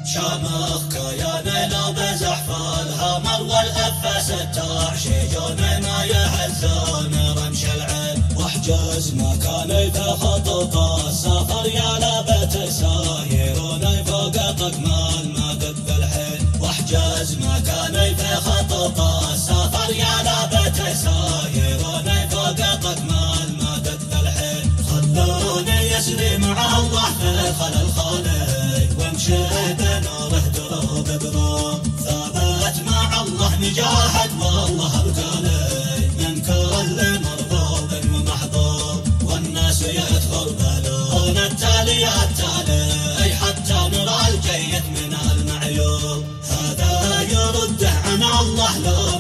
شامخ كياني لو بزحف الهمر والأف ستاع شجون ما يهزون رمش العين واحجز مكاني في خطوط السفر يا لبت سايروني فوق طقمان ما دب الحين واحجز مكاني في خطوط السفر يا لبت سايروني فوق طقمان ما دب الحين خلوني يسري مع الله في خلل خالي وامشي بنوره دروب دروب ثابت مع الله نجاحد والله بقالي من كل مرغوب ومحظوظ والناس يتغربلون التالي التالي حتى نرى الجيد من المعيوب هذا يرده عن الله لو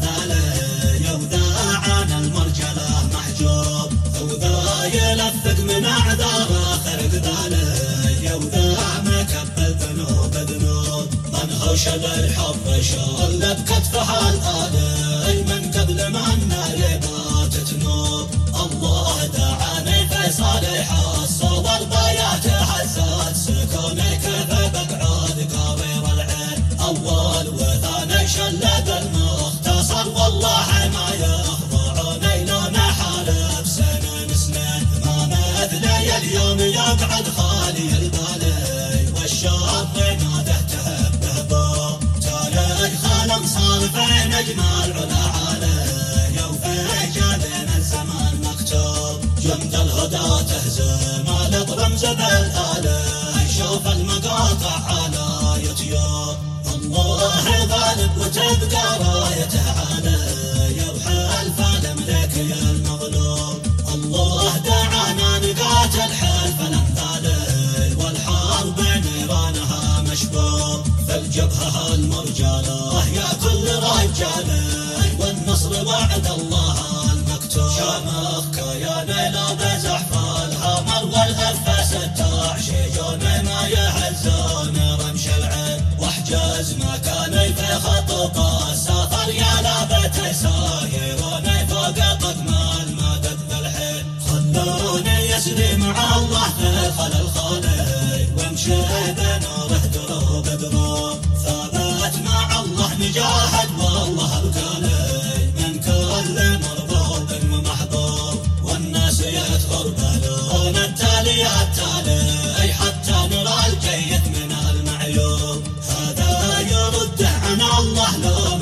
معذالي وذا عن المرجله محجوب وذا يلفق من اعذار خرق ذالي وذا مكبل ذنوب ذنوب من هوش الحب شغل بكتفها الآلي من قبل ما النار تنوب الله دعاني في صالح الصور بايات حزات سكوني كيف بقعود قرير العين اول وثاني شلد المختصر والله ما يخضعوني لون حالف سنين سنين ما مثلي اليوم يقعد خالي البالي والشاطئ ناده تهبه بو تالي خالم صار في نجم العلا علي وفي جبين الزمان مكتوب جمد الهدى تهزم الاطرم زبل آلي شوف المقاطع على يوتيوب الله غالب وتبقى رايته علي يرحل فالملك يا المغلوب الله دعانا نقاتل حلف الامثالي والحرب نيرانها مشبوب فالجبهه المرجله يا كل رجالي والنصر وعد الله المكتوب شامخ كياني لو بزحف الهمر والأف ستاع شجون ما يهزون رمش العين واحجز مكاني في خطوط السفر يا لبت سايروني فوق طقمان ما دب الحين خلوني يسري مع الله في خلل خالي وامشي بنوره دروب دروب ثابت مع الله نجاحد والله بقالي من كل مرغوب ومحظوظ والناس يتغربلون التالي التالي حتى نرى الجيد من المعيوب هذا يرده عن الله لو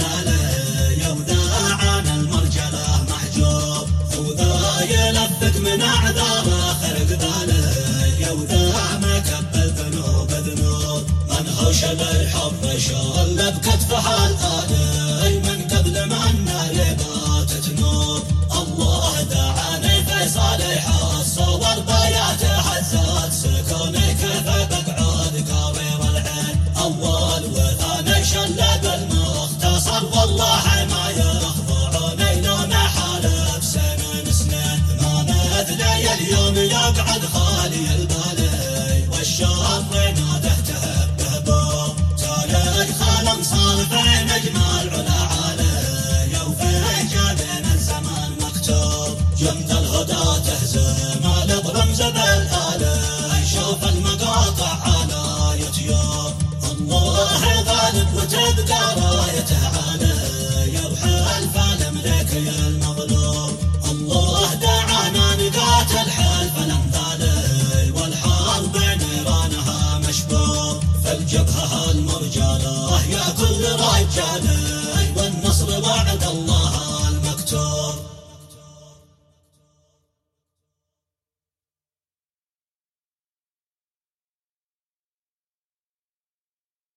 معذالي وذا عن المرجله محجوب وذا يلفق من اعذار خرق ذالي وذا مكبل ذنوب ذنوب من هوش الحب شغل بكتفها الآلي من قبل ما النار تنوب الله دعاني في صالح الصور بايات حزات سكوني كيف بقعود قرير العين اول وثاني شلد المختصر والله ما يخضعوني لون حالف سنين سنين ما مثلي اليوم يقعد خالي البالي والشاطئ ناده تهبه بو تالي خالم صار في نجم العلا علي وفي جبين الزمان مكتوب جمد الهدى تهزم الاطرم زبل آلي شوف المقاطع على يوتيوب الله غالب وتبقى رايته علي يرحل فالملك يا المغلوب الله دعانا نقاتل حلف الامثالي والحرب نيرانها مشبوب فالجبهه المرجله يا كل رجالي